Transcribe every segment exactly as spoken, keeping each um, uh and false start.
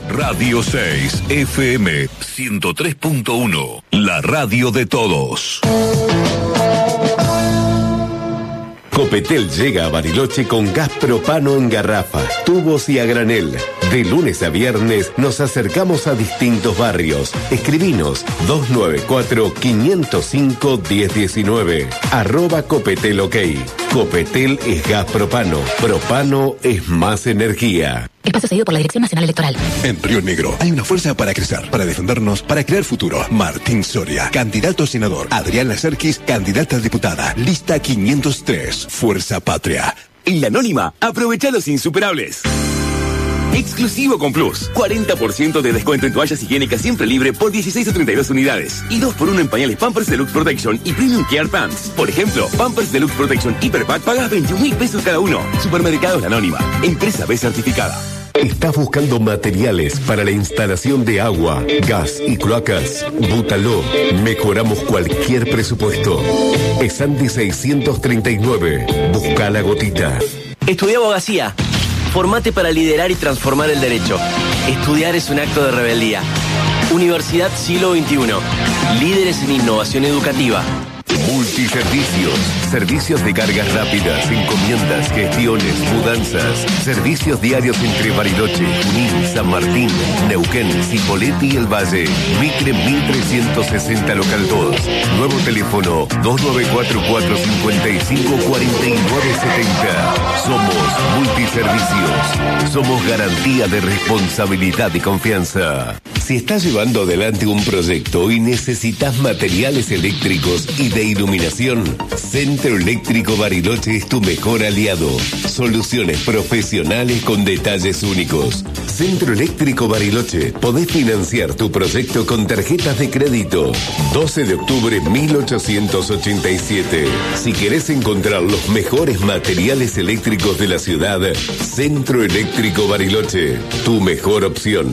Radio seis, F M ciento tres punto uno. La radio de todos. Copetel llega a Bariloche con gas propano en garrafa, tubos y a granel. De lunes a viernes nos acercamos a distintos barrios. Escribinos dos nueve cuatro, cinco cero cinco, uno cero uno nueve. Arroba Copetel OK. Copetel es gas propano. Propano es más energía. Espacio cedido por la Dirección Nacional Electoral. En Río Negro hay una fuerza para crecer, para defendernos, para crear futuro. Martín Soria, candidato a senador. Adriana Serkis, candidata a diputada. Lista quinientos tres. Fuerza Patria. En La Anónima, aprovecha los insuperables. Exclusivo con Plus. cuarenta por ciento de descuento en toallas higiénicas siempre libre por dieciséis o treinta y dos unidades. Y dos por uno en pañales Pampers Deluxe Protection y Premium Care Pants. Por ejemplo, Pampers Deluxe Protection Hyper Pack pagas veintiún mil pesos cada uno. Supermercados La Anónima. Empresa B certificada. ¿Estás buscando materiales para la instalación de agua, gas y cloacas? Bútalo. Mejoramos cualquier presupuesto. Esandi seiscientos treinta y nueve. Busca la gotita. Estudia abogacía. Formate para liderar y transformar el derecho. Estudiar es un acto de rebeldía. Universidad Siglo veintiuno. Líderes en innovación educativa. Multiservicios. Servicios de cargas rápidas, encomiendas, gestiones, mudanzas. Servicios diarios entre Bariloche, Junín, San Martín, Neuquén, Cipolletti y El Valle. Mitre mil trescientos sesenta local dos. Nuevo teléfono dos nueve cuatro cuatro, cinco cinco, cuatro nueve siete cero. Somos Multiservicios. Somos garantía de responsabilidad y confianza. Si estás llevando adelante un proyecto y necesitas materiales eléctricos y de iluminación, Centro Eléctrico Bariloche es tu mejor aliado. Soluciones profesionales con detalles únicos. Centro Eléctrico Bariloche. Podés financiar tu proyecto con tarjetas de crédito. doce de octubre mil ochocientos ochenta y siete. Si querés encontrar los mejores materiales eléctricos de la ciudad, Centro Eléctrico Bariloche. Tu mejor opción.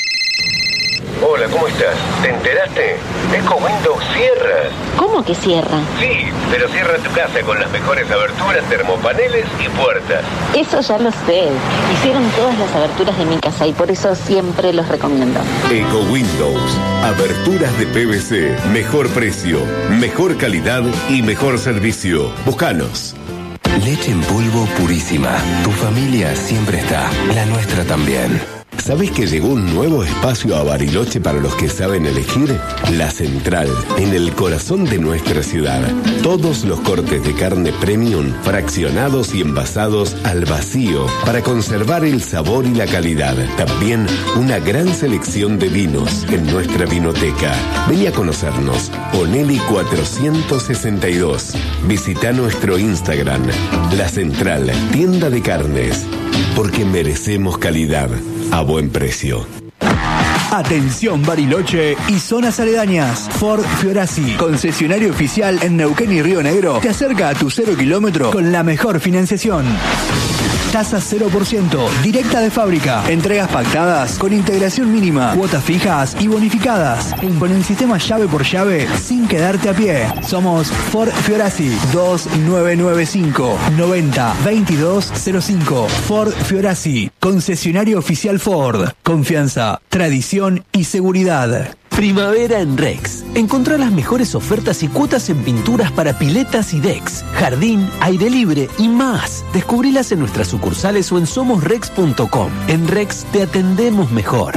Hola, ¿cómo estás? ¿Te enteraste? Eco Windows cierra. ¿Cómo que cierra? Sí, pero cierra tu casa con las mejores aberturas, termopaneles y puertas. Eso ya lo sé. Hicieron todas las aberturas de mi casa y por eso siempre los recomiendo. Eco Windows. Aberturas de P V C. Mejor precio, mejor calidad y mejor servicio. Búscanos. Leche en polvo purísima. Tu familia siempre está. La nuestra también. ¿Sabés que llegó un nuevo espacio a Bariloche para los que saben elegir? La Central, en el corazón de nuestra ciudad. Todos los cortes de carne premium, fraccionados y envasados al vacío, para conservar el sabor y la calidad. También una gran selección de vinos en nuestra vinoteca. Vení a conocernos. Onelli cuatrocientos sesenta y dos. Visita nuestro Instagram. La Central, tienda de carnes. Porque merecemos calidad a buen precio. Atención Bariloche y zonas aledañas. Ford Fiorasi, concesionario oficial en Neuquén y Río Negro, te acerca a tu cero kilómetro con la mejor financiación. Tasa cero por ciento, directa de fábrica. Entregas pactadas con integración mínima, cuotas fijas y bonificadas. Con el sistema llave por llave sin quedarte a pie. Somos Ford Fiorasi. Dos nueve nueve cinco, noventa, veintidós cero cinco. Ford Fiorasi, concesionario oficial Ford. Confianza, tradición y seguridad. Primavera en Rex. Encontrá las mejores ofertas y cuotas en pinturas para piletas y decks, jardín, aire libre y más. Descubrilas en nuestras sucursales o en somos rex punto com. En Rex te atendemos mejor.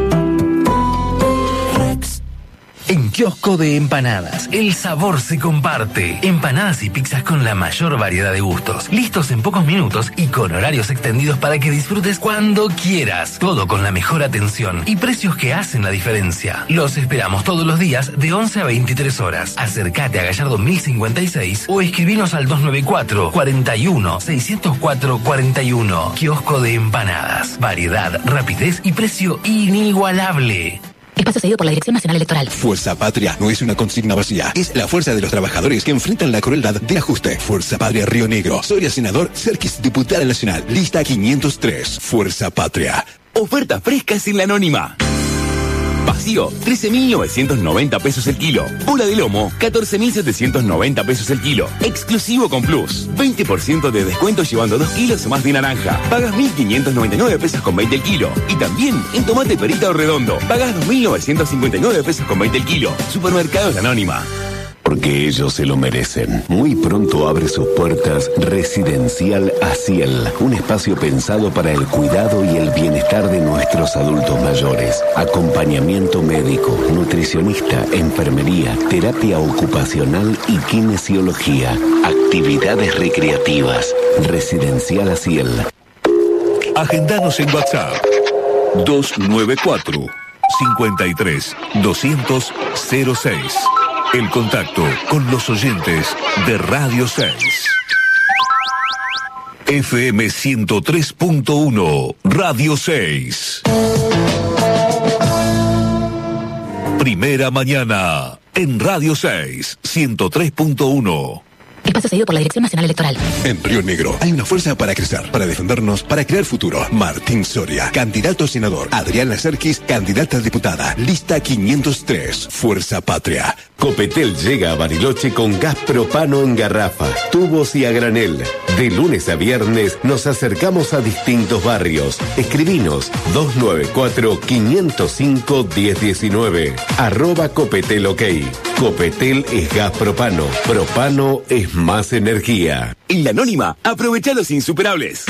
En Kiosco de Empanadas, el sabor se comparte. Empanadas y pizzas con la mayor variedad de gustos. Listos en pocos minutos y con horarios extendidos para que disfrutes cuando quieras. Todo con la mejor atención y precios que hacen la diferencia. Los esperamos todos los días de once a veintitrés horas. Acércate a Gallardo mil cincuenta y seis o escribinos al dos nueve cuatro, cuatro uno, seis cero cuatro, cuatro uno. Kiosco de Empanadas. Variedad, rapidez y precio inigualable. Espacio cedido por la Dirección Nacional Electoral. Fuerza Patria no es una consigna vacía. Es la fuerza de los trabajadores que enfrentan la crueldad del ajuste. Fuerza Patria Río Negro. Soria senador, Serkis diputada nacional. Lista quinientos tres. Fuerza Patria. Ofertas frescas en La Anónima. vacío, trece mil novecientos noventa pesos el kilo. Bola de lomo, catorce mil setecientos noventa pesos el kilo. Exclusivo con Plus, veinte por ciento de descuento llevando dos kilos o más de naranja. Pagas mil quinientos noventa y nueve pesos con veinte el kilo. Y también en tomate perita o redondo, pagas dos mil novecientos cincuenta y nueve pesos con veinte el kilo. Supermercados La Anónima. Porque ellos se lo merecen. Muy pronto abre sus puertas Residencial Asiel, un espacio pensado para el cuidado y el bienestar de nuestros adultos mayores. Acompañamiento médico, nutricionista, enfermería, terapia ocupacional y kinesiología. Actividades recreativas. Residencial Asiel. Agendanos en WhatsApp dos nueve cuatro, cincuenta y tres, doscientos, cero seis. El contacto con los oyentes de Radio seis. F M ciento tres punto uno, Radio seis. Primera mañana en Radio seis, ciento tres punto uno. Espacio cedido por la Dirección Nacional Electoral. En Río Negro hay una fuerza para crecer, para defendernos, para crear futuro. Martín Soria, candidato a senador. Adriana Serkis, candidata a diputada. Lista quinientos tres, Fuerza Patria. Copetel llega a Bariloche con gas propano en garrafa, tubos y a granel. De lunes a viernes nos acercamos a distintos barrios. Escribinos dos nueve cuatro, cinco cero cinco, uno cero uno nueve. Arroba Copetel OK. Copetel es gas propano. Propano es más energía. En La Anónima, aprovecha los insuperables.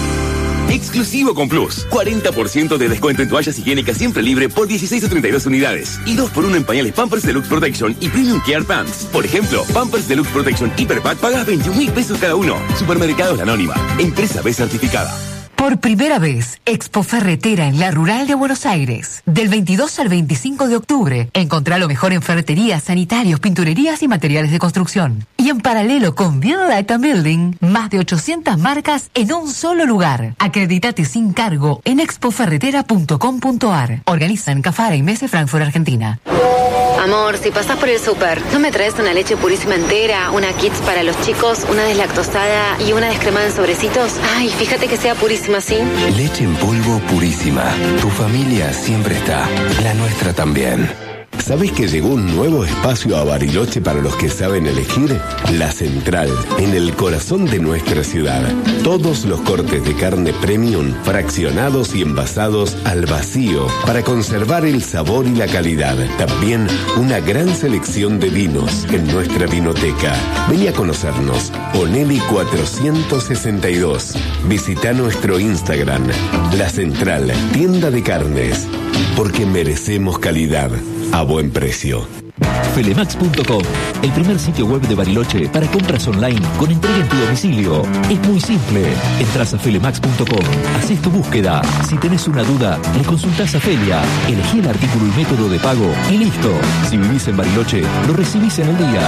Exclusivo con Plus, cuarenta por ciento de descuento en toallas higiénicas siempre libre por dieciséis o treinta y dos unidades. Y dos por uno en pañales Pampers Deluxe Protection y Premium Care Pants. Por ejemplo, Pampers Deluxe Protection Hyper Pack pagas veintiún mil pesos cada uno. Supermercados La Anónima, empresa B certificada. Por primera vez, Expo Ferretera en la Rural de Buenos Aires. Del veintidós al veinticinco de octubre, encontrá lo mejor en ferreterías, sanitarios, pinturerías y materiales de construcción. Y en paralelo con Build and Building, más de ochocientas marcas en un solo lugar. Acreditate sin cargo en expo ferretera punto com punto ar. Organizan Cafara y Mese Frankfurt, Argentina. Amor, si pasás por el súper, ¿no me traes una leche purísima entera, una Kids para los chicos, una deslactosada y una descremada en sobrecitos? Ay, fíjate que sea purísima, ¿sí? Leche en polvo purísima. Tu familia siempre está. La nuestra también. ¿Sabés que llegó un nuevo espacio a Bariloche para los que saben elegir? La Central, en el corazón de nuestra ciudad. Todos los cortes de carne premium, fraccionados y envasados al vacío, para conservar el sabor y la calidad. También una gran selección de vinos en nuestra vinoteca. Vení a conocernos. Oneli cuatrocientos sesenta y dos. Visita nuestro Instagram. La Central, tienda de carnes. Porque merecemos calidad a buen precio. Felemax punto com, el primer sitio web de Bariloche para compras online con entrega en tu domicilio. Es muy simple. Entras a Felemax punto com, haces tu búsqueda. Si tenés una duda, le consultás a Felia, elegí el artículo y método de pago y listo. Si vivís en Bariloche, lo recibís en el día.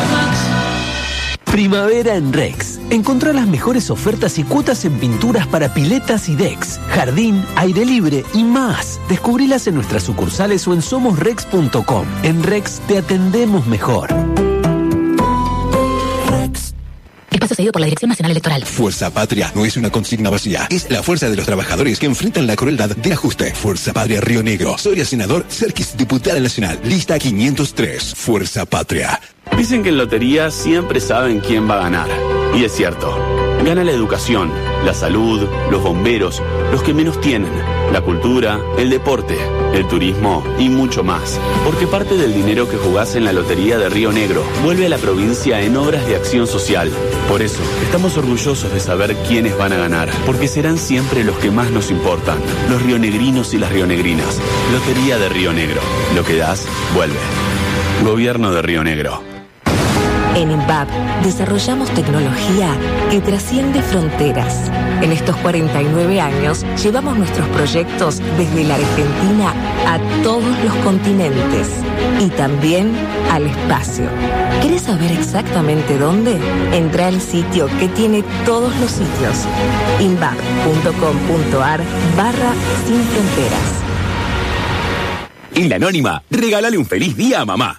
Primavera en Rex. Encontrá las mejores ofertas y cuotas en pinturas para piletas y decks, jardín, aire libre y más. Descubrilas en nuestras sucursales o en somos rex punto com. En Rex te atendemos mejor. Espacio cedido por la Dirección Nacional Electoral. Fuerza Patria no es una consigna vacía. Es la fuerza de los trabajadores que enfrentan la crueldad del ajuste. Fuerza Patria Río Negro. Soria senador, Serkis diputada nacional. Lista quinientos tres. Fuerza Patria. Dicen que en lotería siempre saben quién va a ganar. Y es cierto. Gana la educación, la salud, los bomberos, los que menos tienen, la cultura, el deporte, el turismo y mucho más. Porque parte del dinero que jugás en la Lotería de Río Negro vuelve a la provincia en obras de acción social. Por eso, estamos orgullosos de saber quiénes van a ganar, porque serán siempre los que más nos importan, los rionegrinos y las rionegrinas. Lotería de Río Negro. Lo que das, vuelve. Gobierno de Río Negro. En INVAP desarrollamos tecnología que trasciende fronteras. En estos cuarenta y nueve años llevamos nuestros proyectos desde la Argentina a todos los continentes y también al espacio. ¿Querés saber exactamente dónde? Entra al sitio que tiene todos los sitios. invap punto com punto ar barra sin fronteras. En La Anónima, regálale un feliz día a mamá.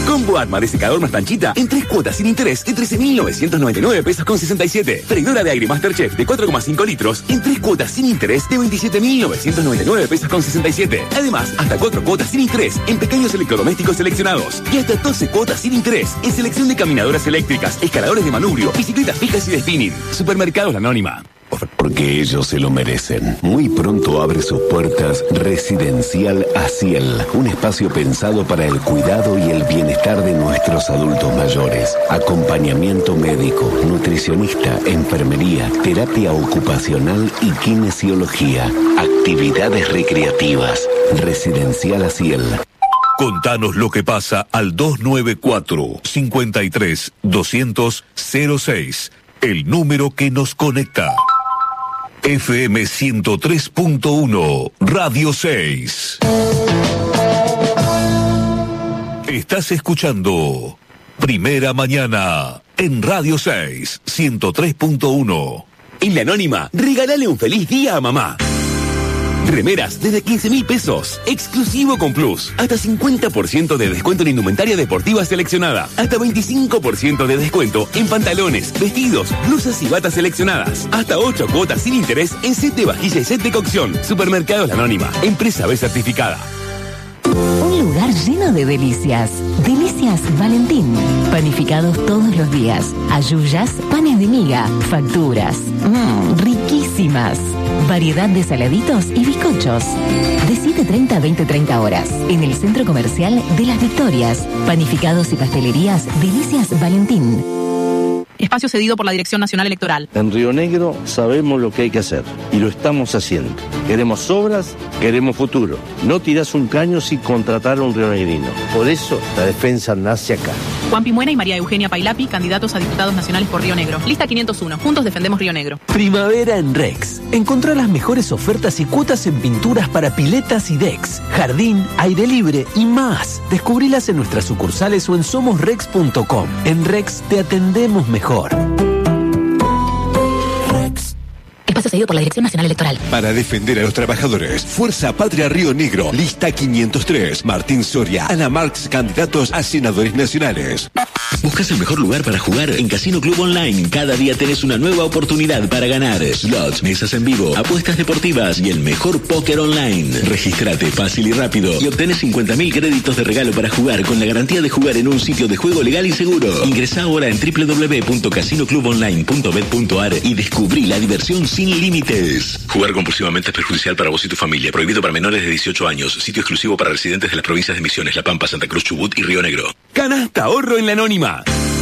Combo Atma de secador más planchita en tres cuotas sin interés de trece mil novecientos noventa y nueve pesos con sesenta y siete. Freidora de aire Masterchef de cuatro coma cinco litros en tres cuotas sin interés de veintisiete mil novecientos noventa y nueve pesos con sesenta y siete. Además, hasta cuatro cuotas sin interés en pequeños electrodomésticos seleccionados. Y hasta doce cuotas sin interés en selección de caminadoras eléctricas, escaladores de manubrio, bicicletas fijas y de spinning. Supermercados La Anónima. Porque ellos se lo merecen. Muy pronto abre sus puertas Residencial Asiel, un espacio pensado para el cuidado y el bienestar de nuestros adultos mayores. Acompañamiento médico, nutricionista, enfermería, terapia ocupacional y kinesiología. Actividades recreativas. Residencial Asiel. Contanos lo que pasa al dos nueve cuatro, cinco tres, dos cero cero cero seis, el número que nos conecta. F M ciento tres punto uno, Radio seis. Estás escuchando Primera Mañana en Radio seis, ciento tres punto uno. En La Anónima, regálale un feliz día a mamá. Remeras desde quince mil pesos. Exclusivo con Plus. Hasta cincuenta por ciento de descuento en indumentaria deportiva seleccionada. Hasta veinticinco por ciento de descuento en pantalones, vestidos, blusas y batas seleccionadas. Hasta ocho cuotas sin interés en set de vajilla y set de cocción. Supermercados La Anónima. Empresa B certificada. Un lugar lleno de delicias. Delicias Valentín. Panificados todos los días. Ayuyas, panes de miga, facturas. Mmm, riquísimas. Variedad de saladitos y bizcochos. De siete treinta a veinte treinta horas. En el Centro Comercial de Las Victorias. Panificados y pastelerías Delicias Valentín. Espacio cedido por la Dirección Nacional Electoral. En Río Negro sabemos lo que hay que hacer y lo estamos haciendo. Queremos obras, queremos futuro. No tirás un caño sin contratar a un rionegrino. Por eso la defensa nace acá. Juan Pimuena y María Eugenia Pailapi, candidatos a diputados nacionales por Río Negro. Lista quinientos uno. Juntos defendemos Río Negro. Primavera en Rex. Encontrá las mejores ofertas y cuotas en pinturas para piletas y decks, jardín, aire libre y más. Descubrilas en nuestras sucursales o en somos rex punto com. En Rex te atendemos mejor. Espacio cedido por la Dirección Nacional Electoral. Para defender a los trabajadores, Fuerza Patria Río Negro, lista quinientos tres. Martín Soria, Ana Marx, candidatos a senadores nacionales. ¿Buscas el mejor lugar para jugar? En Casino Club Online. Cada día tenés una nueva oportunidad para ganar. Slots, mesas en vivo, apuestas deportivas y el mejor póker online. Regístrate fácil y rápido y obtenés cincuenta mil créditos de regalo para jugar con la garantía de jugar en un sitio de juego legal y seguro. Ingresá ahora en doble u doble u doble u punto casino club online punto bet punto ar y descubrí la diversión sin límites. Jugar compulsivamente es perjudicial para vos y tu familia. Prohibido para menores de dieciocho años. Sitio exclusivo para residentes de las provincias de Misiones, La Pampa, Santa Cruz, Chubut y Río Negro. Canasta ahorro en La Anónima.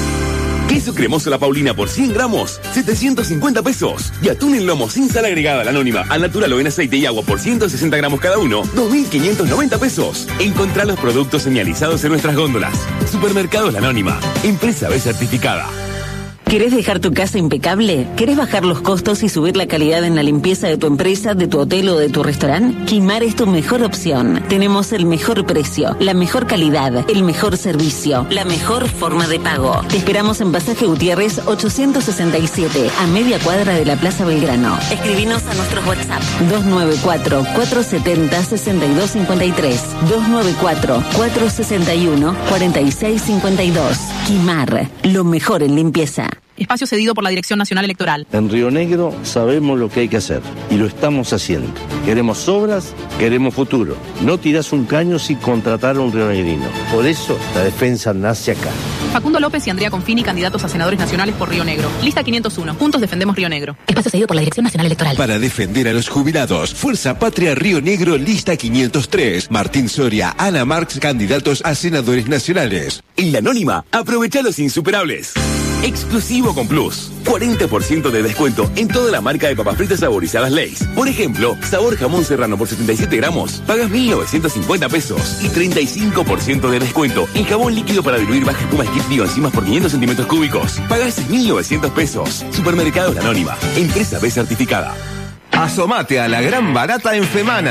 Queso cremoso La Paulina por cien gramos, setecientos cincuenta pesos. Y atún en lomo sin sal agregada La Anónima, al natural o en aceite y agua por ciento sesenta gramos cada uno, dos mil quinientos noventa pesos. Encontrá los productos señalizados en nuestras góndolas. Supermercados La Anónima, empresa B certificada. ¿Querés dejar tu casa impecable? ¿Querés bajar los costos y subir la calidad en la limpieza de tu empresa, de tu hotel o de tu restaurante? Quimar es tu mejor opción. Tenemos el mejor precio, la mejor calidad, el mejor servicio, la mejor forma de pago. Te esperamos en Pasaje Gutiérrez ochocientos sesenta y siete, a media cuadra de la Plaza Belgrano. Escribinos a nuestros WhatsApp dos nueve cuatro, cuatro siete cero, seis dos cinco tres, dos nueve cuatro, cuatro seis uno, cuatro seis cinco dos. Quimar, lo mejor en limpieza. Espacio cedido por la Dirección Nacional Electoral. En Río Negro sabemos lo que hay que hacer y lo estamos haciendo. Queremos obras, queremos futuro. No tirás un caño sin contratar a un rionegrino. Por eso la defensa nace acá. Facundo López y Andrea Confini, candidatos a senadores nacionales por Río Negro. Lista quinientos uno. Juntos defendemos Río Negro. Espacio cedido por la Dirección Nacional Electoral. Para defender a los jubilados, Fuerza Patria Río Negro, lista quinientos tres. Martín Soria, Ana Marx, candidatos a senadores nacionales. En La Anónima, aprovecha los insuperables. Exclusivo con Plus. cuarenta por ciento de descuento en toda la marca de papas fritas saborizadas Lay's. Por ejemplo, sabor jamón serrano por setenta y siete gramos, pagas mil novecientos cincuenta pesos. Y treinta y cinco por ciento de descuento en jabón líquido para diluir baja espuma Skip Bioenzimas por quinientos centímetros cúbicos. Pagas mil novecientos pesos. Supermercado La Anónima. Empresa B certificada. Asomate a la gran barata en Femana.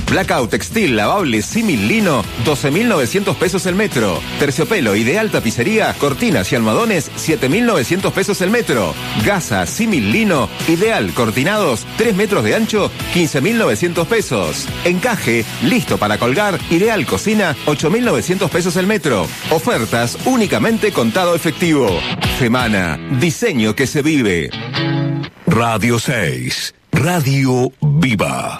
Blackout textil lavable símil lino, doce mil novecientos pesos el metro. Terciopelo ideal tapicería, cortinas y almohadones, siete mil novecientos pesos el metro. Gasa símil lino, ideal cortinados, tres metros de ancho, quince mil novecientos pesos. Encaje, listo para colgar, ideal cocina, ocho mil novecientos pesos el metro. Ofertas únicamente contado efectivo. Femana, diseño que se vive. Radio seis, Radio Viva.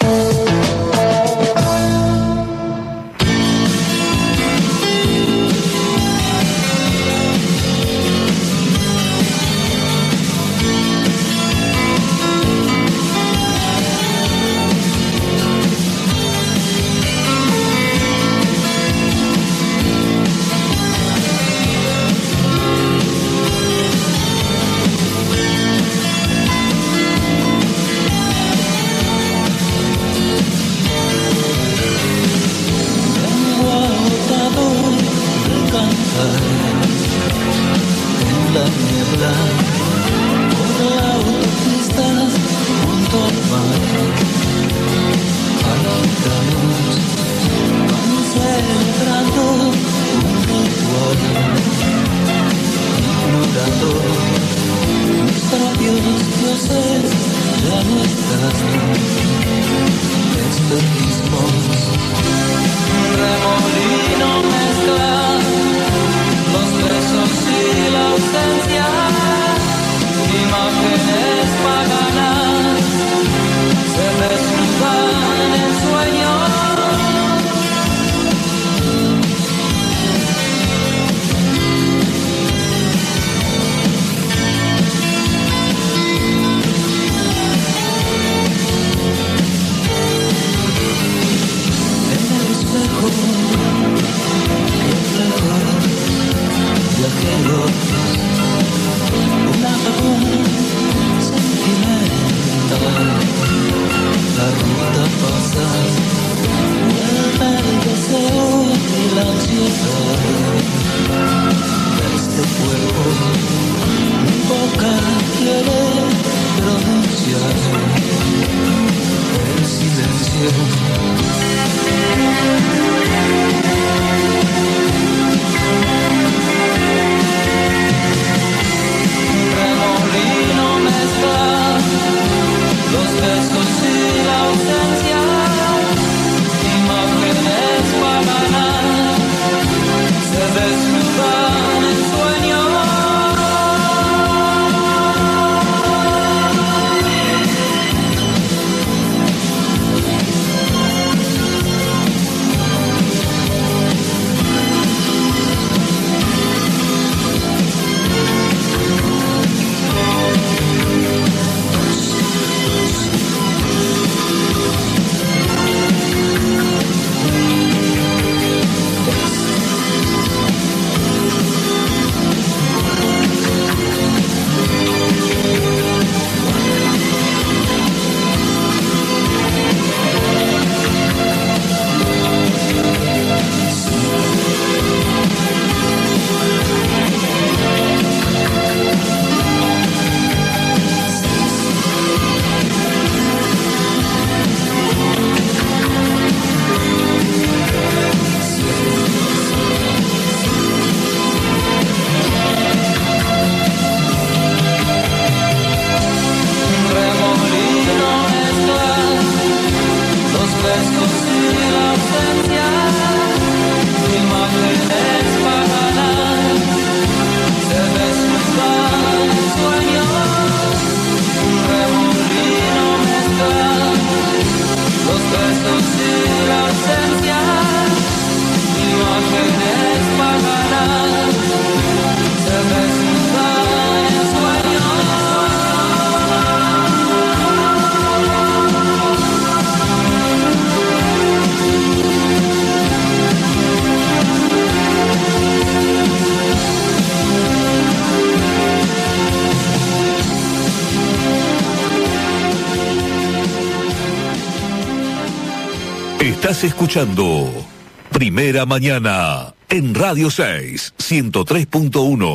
Estás escuchando Primera Mañana en Radio seis, ciento tres punto uno.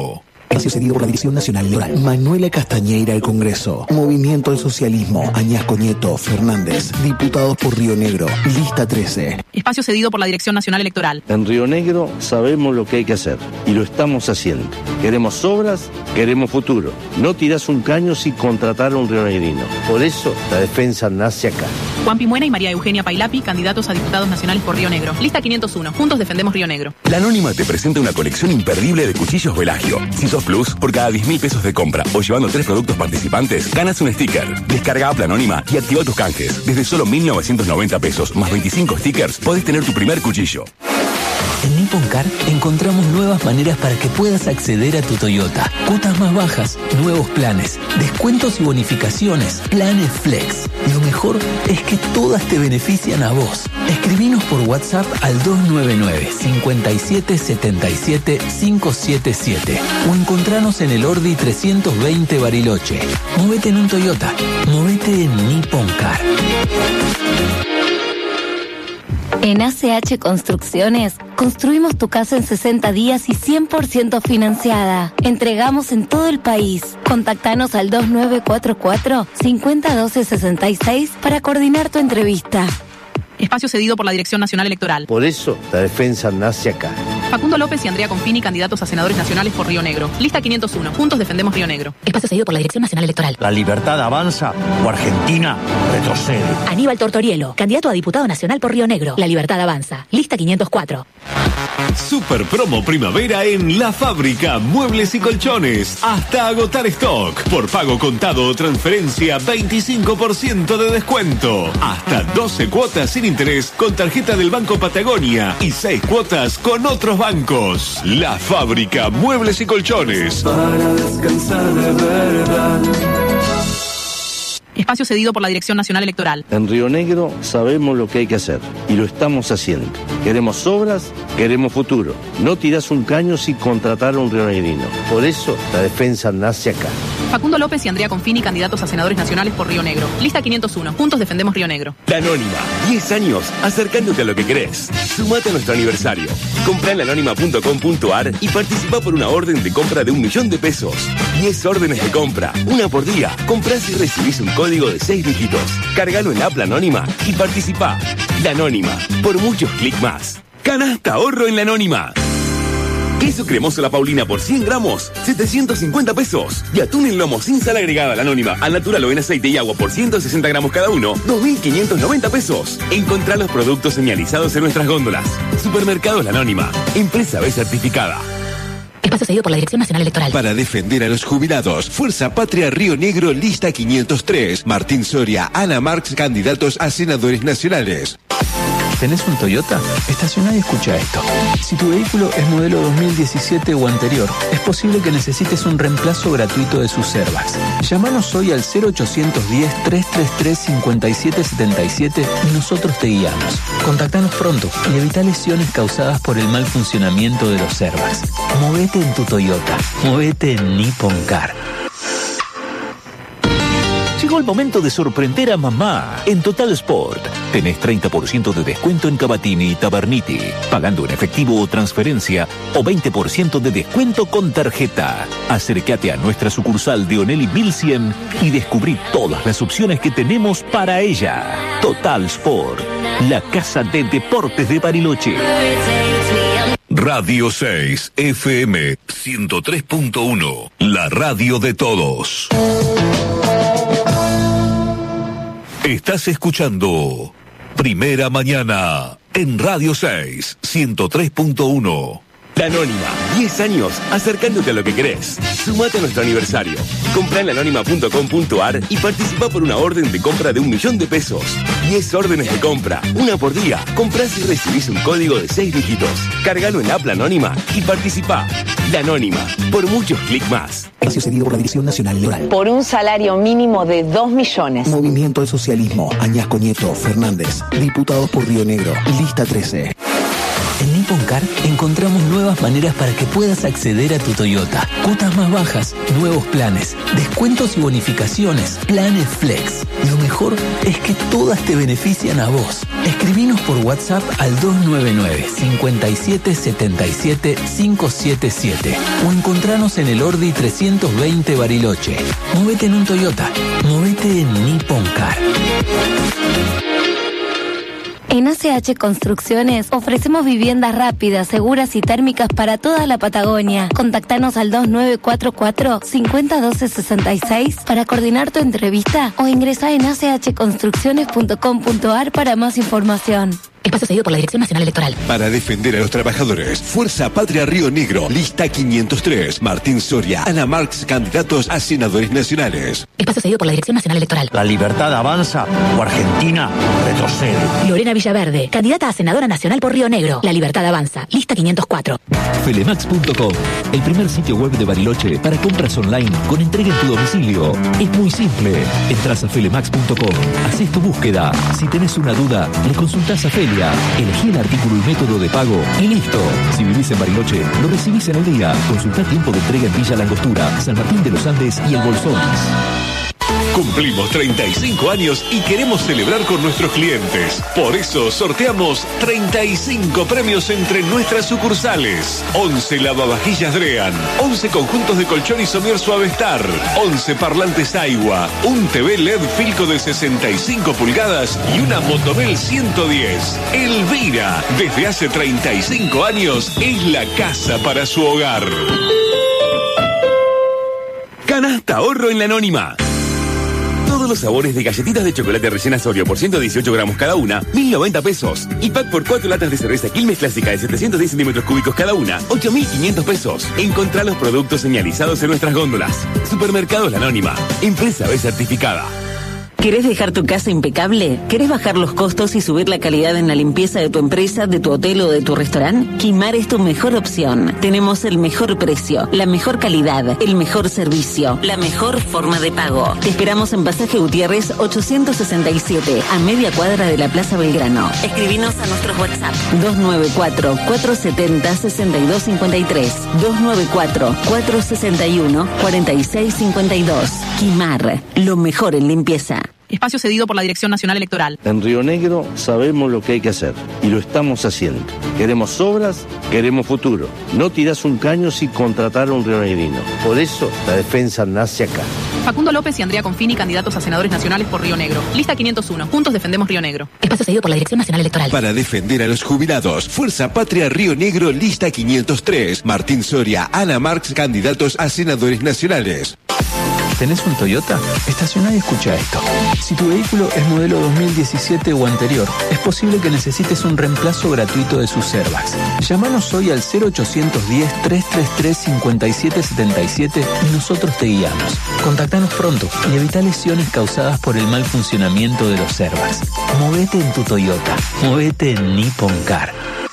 Espacio cedido por la Dirección Nacional Electoral. Manuela Castañeira al Congreso. Movimiento del Socialismo. Añasco Nieto Fernández. Diputados por Río Negro. Lista trece. Espacio cedido por la Dirección Nacional Electoral. En Río Negro sabemos lo que hay que hacer y lo estamos haciendo. Queremos obras, queremos futuro. No tirás un caño sin contratar a un rionegrino. Por eso la defensa nace acá. Juan Pimuena y María Eugenia Pailapi, candidatos a diputados nacionales por Río Negro. Lista quinientos uno. Juntos defendemos Río Negro. La Anónima te presenta una colección imperdible de cuchillos Velagio. Si sos Plus, por cada diez mil pesos de compra o llevando tres productos participantes, ganas un sticker. Descarga App La Anónima y activa tus canjes. Desde solo mil novecientos noventa pesos más veinticinco stickers, podés tener tu primer cuchillo. En Nippon Car encontramos nuevas maneras para que puedas acceder a tu Toyota. Cuotas más bajas, nuevos planes, descuentos y bonificaciones, planes flex. Lo mejor es que todas te benefician a vos. Escribinos por WhatsApp al dos nueve nueve, cinco siete siete siete, cinco siete siete o encontranos en el Ordi trescientos veinte Bariloche. Movete en un Toyota. Movete en Nippon Car. En A C H Construcciones, construimos tu casa en sesenta días y cien por ciento financiada. Entregamos en todo el país. Contactanos al dos nueve cuatro cuatro, cinco cero uno dos seis seis para coordinar tu entrevista. Espacio cedido por la Dirección Nacional Electoral. Por eso la defensa nace acá. Facundo López y Andrea Confini, candidatos a senadores nacionales por Río Negro. Lista quinientos uno. Juntos defendemos Río Negro. Espacio cedido por la Dirección Nacional Electoral. ¿La libertad avanza o Argentina retrocede? Aníbal Tortorielo, candidato a diputado nacional por Río Negro. La libertad avanza. Lista quinientos cuatro. Super promo primavera en La Fábrica, muebles y colchones. Hasta agotar stock. Por pago contado o transferencia, veinticinco por ciento de descuento. Hasta doce cuotas sin interés con tarjeta del Banco Patagonia y seis cuotas con otros bancos. La Fábrica, muebles y colchones. Para descansar de verdad. Espacio cedido por la Dirección Nacional Electoral. En Río Negro sabemos lo que hay que hacer y lo estamos haciendo. Queremos obras, queremos futuro. No tirás un caño sin contratar a un rionegrino. Por eso la defensa nace acá. Facundo López y Andrea Confini, candidatos a senadores nacionales por Río Negro. Lista quinientos uno. Juntos defendemos Río Negro. La Anónima. diez años acercándote a lo que querés. Sumate a nuestro aniversario. Comprá en la anónima punto com punto ar y participa por una orden de compra de un millón de pesos. diez órdenes de compra, una por día. Comprás y recibís un código de seis dígitos. Cargalo en la app La Anónima y participá. La Anónima. Por muchos clics más. Canasta ahorro en La Anónima. Queso cremoso La Paulina por cien gramos, setecientos cincuenta pesos. Y atún en lomo sin sal agregada La Anónima, al natural o en aceite y agua por ciento sesenta gramos cada uno, dos mil quinientos noventa pesos. Encontrá los productos señalizados en nuestras góndolas. Supermercados La Anónima, empresa B certificada. Espacio cedido por la Dirección Nacional Electoral. Para defender a los jubilados, Fuerza Patria Río Negro, lista quinientos tres. Martín Soria, Ana Marx, candidatos a senadores nacionales. ¿Tenés un Toyota? Estacioná y escucha esto. Si tu vehículo es modelo dos mil diecisiete o anterior, es posible que necesites un reemplazo gratuito de sus airbags. Llámanos hoy al cero ochocientos diez, trescientos treinta y tres, cincuenta y siete setenta y siete y nosotros te guiamos. Contactanos pronto y evita lesiones causadas por el mal funcionamiento de los airbags. Movete en tu Toyota. Movete en Nippon Car. Llegó el momento de sorprender a mamá. En Total Sport tenés treinta por ciento de descuento en Cavatini y Taberniti, pagando en efectivo o transferencia, o veinte por ciento de descuento con tarjeta. Acércate a nuestra sucursal de Onelli mil cien y descubrí todas las opciones que tenemos para ella. Total Sport, la casa de deportes de Bariloche. Radio seis, F M ciento tres punto uno, la radio de todos. Estás escuchando Primera Mañana en Radio seis, ciento tres punto uno. La Anónima. diez años acercándote a lo que querés. Sumate a nuestro aniversario. Comprá en la anónima punto com punto ar y participa por una orden de compra de un millón de pesos. diez órdenes de compra, una por día. Comprás y recibís un código de seis dígitos. Cargalo en la app La Anónima y participá. La Anónima. Por muchos clics más. Espacio cedido por la Dirección Nacional Electoral. Por un salario mínimo de dos millones. Movimiento del Socialismo. Añasco Nieto Fernández. Diputados por Río Negro. Lista trece. En Nippon Niponcar encontramos nuevas maneras para que puedas acceder a tu Toyota. Cuotas más bajas, nuevos planes, descuentos y bonificaciones, planes flex. Lo mejor es que todas te benefician a vos. Escribinos por WhatsApp al dos nueve nueve, cinco siete, siete siete, cinco siete siete o encontranos en el Ordi trescientos veinte Bariloche. Movete en un Toyota. Movete en Niponcar. En A C H Construcciones ofrecemos viviendas rápidas, seguras y térmicas para toda la Patagonia. Contactanos al dos nueve cuatro cuatro, cinco cero uno dos seis seis para coordinar tu entrevista o ingresá en a c h construcciones punto com punto a r para más información. Espacio cedido por la Dirección Nacional Electoral. Para defender a los trabajadores, Fuerza Patria Río Negro, lista quinientos tres, Martín Soria, Ana Marx, candidatos a senadores nacionales. Espacio cedido por la Dirección Nacional Electoral. La libertad avanza o Argentina retrocede. Lorena Villaverde, candidata a senadora nacional por Río Negro. La libertad avanza, lista quinientos cuatro. Felemax punto com, el primer sitio web de Bariloche para compras online con entrega en tu domicilio. Es muy simple. Entras a Felemax punto com, haces tu búsqueda. Si tenés una duda, le consultás a Felia. Elegí el artículo y método de pago y listo. Si vivís en Bariloche, lo recibís en el día. Consultá tiempo de entrega en Villa Langostura, San Martín de los Andes y El Bolsón. Cumplimos treinta y cinco años y queremos celebrar con nuestros clientes. Por eso sorteamos treinta y cinco premios entre nuestras sucursales. once lavavajillas Drean, once conjuntos de colchón y somier Suavestar, once parlantes Aiwa, un T V L E D Filco de sesenta y cinco pulgadas y una Motomel ciento diez. Elvira, desde hace treinta y cinco años, es la casa para su hogar. Canasta ahorro en la Anónima. Todos los sabores de galletitas de chocolate rellenas Oreo por ciento dieciocho gramos cada una, mil noventa pesos. Y pack por cuatro latas de cerveza Quilmes Clásica de setecientos diez centímetros cúbicos cada una, ocho mil quinientos pesos. Encontrá los productos señalizados en nuestras góndolas. Supermercados La Anónima. Empresa B certificada. ¿Querés dejar tu casa impecable? ¿Querés bajar los costos y subir la calidad en la limpieza de tu empresa, de tu hotel o de tu restaurante? Quimar es tu mejor opción. Tenemos el mejor precio, la mejor calidad, el mejor servicio, la mejor forma de pago. Te esperamos en Pasaje Gutiérrez ochocientos sesenta y siete, a media cuadra de la Plaza Belgrano. Escribinos a nuestros WhatsApp dos nueve cuatro, cuatro siete cero, seis dos cinco tres, dos nueve cuatro, cuatro seis uno, cuatro seis cinco dos. Quimar, lo mejor en limpieza. Espacio cedido por la Dirección Nacional Electoral. En Río Negro sabemos lo que hay que hacer y lo estamos haciendo. Queremos obras, queremos futuro. No tirás un caño sin contratar a un rionegrino. Por eso la defensa nace acá. Facundo López y Andrea Confini, candidatos a senadores nacionales por Río Negro. Lista quinientos uno. Juntos defendemos Río Negro. Espacio cedido por la Dirección Nacional Electoral. Para defender a los jubilados, Fuerza Patria Río Negro, lista quinientos tres. Martín Soria, Ana Marx, candidatos a senadores nacionales. ¿Tenés un Toyota? Estacioná y escucha esto. Si tu vehículo es modelo dos mil diecisiete o anterior, es posible que necesites un reemplazo gratuito de sus airbags. Llámanos hoy al cero ochocientos diez, trescientos treinta y tres, cincuenta y siete setenta y siete y nosotros te guiamos. Contactanos pronto y evita lesiones causadas por el mal funcionamiento de los airbags. Movete en tu Toyota. Movete en Niponcar.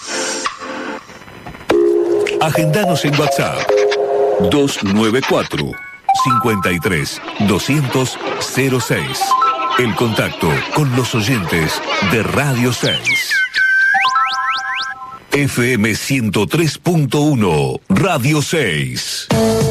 Agendanos en WhatsApp dos nueve cuatro, cincuenta y tres, doscientos, cero seis. El contacto con los oyentes de Radio seis. F M ciento tres punto uno, Radio seis.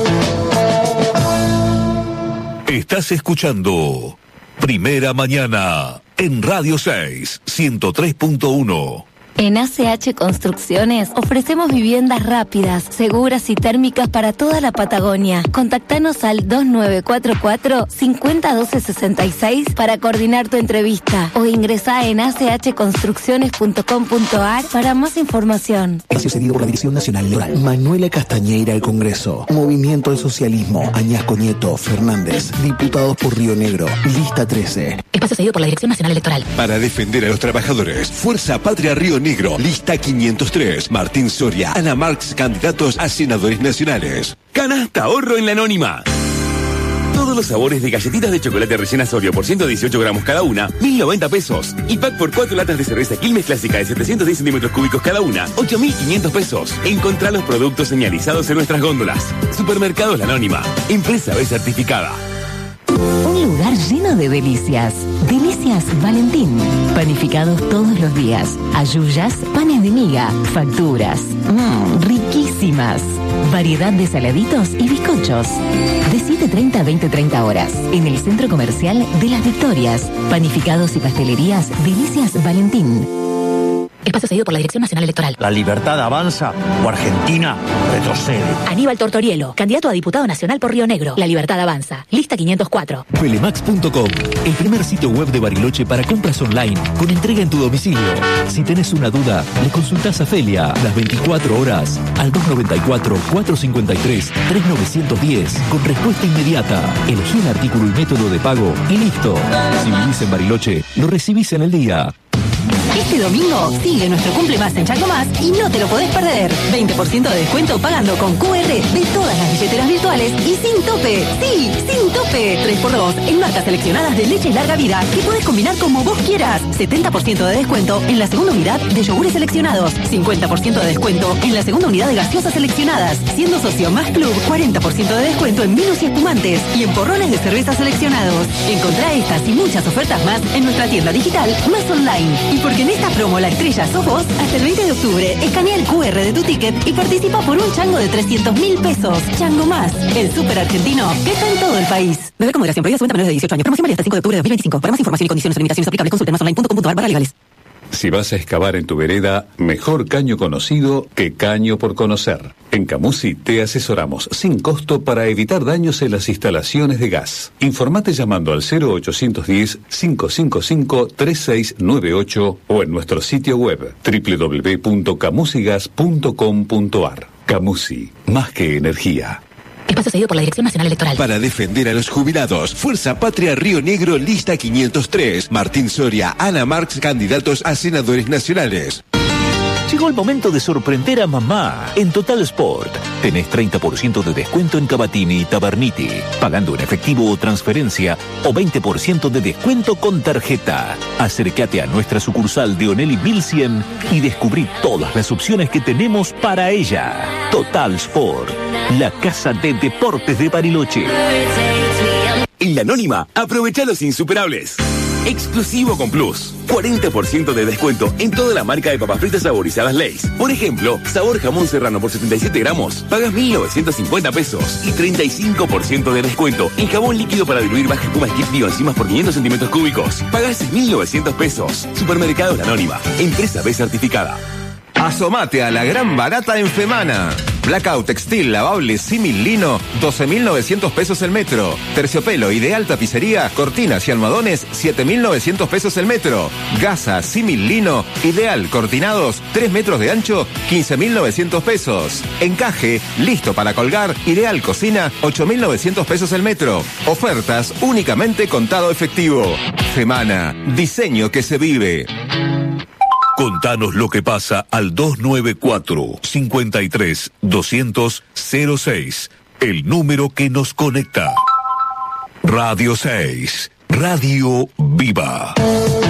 Estás escuchando Primera Mañana en Radio seis, ciento tres punto uno. En A C H Construcciones ofrecemos viviendas rápidas, seguras y térmicas para toda la Patagonia. Contactanos al dos nueve cuatro cuatro, cinco cero uno dos seis seis para coordinar tu entrevista o ingresá en a c h construcciones punto com punto a r para más información. Espacio cedido por la Dirección Nacional Electoral. Manuela Castañeira al Congreso. Movimiento al Socialismo. Añasco Nieto Fernández. Diputados por Río Negro. Lista trece. Espacio cedido por la Dirección Nacional Electoral. Para defender a los trabajadores, Fuerza Patria Río Negro, lista quinientos tres, Martín Soria, Ana Marx, candidatos a senadores nacionales. Canasta ahorro en la Anónima. Todos los sabores de galletitas de chocolate rellenas Oreo por ciento dieciocho gramos cada una, mil noventa pesos. Y pack por cuatro latas de cerveza Quilmes Clásica de setecientos diez centímetros cúbicos cada una, ocho mil quinientos pesos. Encontrá los productos señalizados en nuestras góndolas. Supermercados La Anónima. Empresa B certificada. Un lugar lleno de delicias. Delicias Valentín. Panificados todos los días. Ayuyas, panes de miga, facturas. Mmm, riquísimas. Variedad de saladitos y bizcochos. De siete treinta a veinte treinta horas. En el Centro Comercial de Las Victorias. Panificados y pastelerías Delicias Valentín. Espacio cedido por la Dirección Nacional Electoral. ¿La libertad avanza o Argentina retrocede? Aníbal Tortorielo, candidato a diputado nacional por Río Negro. La libertad avanza. Lista quinientos cuatro. Felemax punto com, el primer sitio web de Bariloche para compras online, con entrega en tu domicilio. Si tenés una duda, le consultás a Felia las veinticuatro horas al dos nueve cuatro, cuatro cinco tres, tres nueve uno cero con respuesta inmediata. Elegí el artículo y método de pago y listo. Si vivís en Bariloche, lo recibís en el día. Este domingo sigue nuestro cumple más en Chango Más y no te lo podés perder. veinte por ciento de descuento pagando con Q R de todas las billeteras virtuales y sin tope. Sí, sin tope. tres por dos en marcas seleccionadas de leche larga vida que puedes combinar como vos quieras. setenta por ciento de descuento en la segunda unidad de yogures seleccionados. cincuenta por ciento de descuento en la segunda unidad de gaseosas seleccionadas. Siendo socio Más Club, cuarenta por ciento de descuento en vinos y espumantes y en porrones de cerveza seleccionados. Encontrá estas y muchas ofertas más en nuestra tienda digital Más Online. Y porque en esta promo la estrella sos vos, hasta el veinte de octubre, escanea el Q R de tu ticket y participa por un chango de trescientos mil pesos. Chango Más, el súper argentino que está en todo el país. Bebé con moderación, prohibida su venta a menores de dieciocho años. Promoción válida hasta el cinco de octubre de dos mil veinticinco. Para más información y condiciones o limitaciones aplicables, consulte más online punto com punto ar barra legales. Si vas a excavar en tu vereda, mejor caño conocido que caño por conocer. En Camusi te asesoramos sin costo para evitar daños en las instalaciones de gas. Informate llamando al cero ochocientos diez, cinco cinco cinco, tres seis nueve ocho o en nuestro sitio web doble u doble u doble u punto camusigas punto com punto ar. Camusi, más que energía. Espacio cedido por la Dirección Nacional Electoral. Para defender a los jubilados, Fuerza Patria Río Negro, lista quinientos tres. Martín Soria, Ana Marx, candidatos a senadores nacionales. Llegó el momento de sorprender a mamá. En Total Sport tenés treinta por ciento de descuento en Cavatini y Taberniti, pagando en efectivo o transferencia, o veinte por ciento de descuento con tarjeta. Acércate a nuestra sucursal de Onelli mil cien y descubrí todas las opciones que tenemos para ella. Total Sport, la casa de deportes de Bariloche. En la Anónima, aprovecha los insuperables. Exclusivo con Plus. cuarenta por ciento de descuento en toda la marca de papas fritas saborizadas Lay's. Por ejemplo, sabor jamón serrano por setenta y siete gramos, pagas mil novecientos cincuenta pesos. Y treinta y cinco por ciento de descuento en jabón líquido para diluir baja espuma Skip Bioenzimas por quinientos centímetros cúbicos. Pagas seis mil novecientos pesos. Supermercados La Anónima. Empresa B certificada. Asomate a la gran barata en Femana. Blackout textil lavable símil lino, doce mil novecientos pesos el metro. Terciopelo ideal tapicería, cortinas y almohadones, siete mil novecientos pesos el metro. Gasa símil lino, ideal cortinados, tres metros de ancho, quince mil novecientos pesos. Encaje, listo para colgar, ideal cocina, ocho mil novecientos pesos el metro. Ofertas únicamente contado efectivo. Femana, diseño que se vive. Contanos lo que pasa al dos nueve cuatro, cinco tres, dos cero cero cero seis, el número que nos conecta. Radio seis, Radio Viva.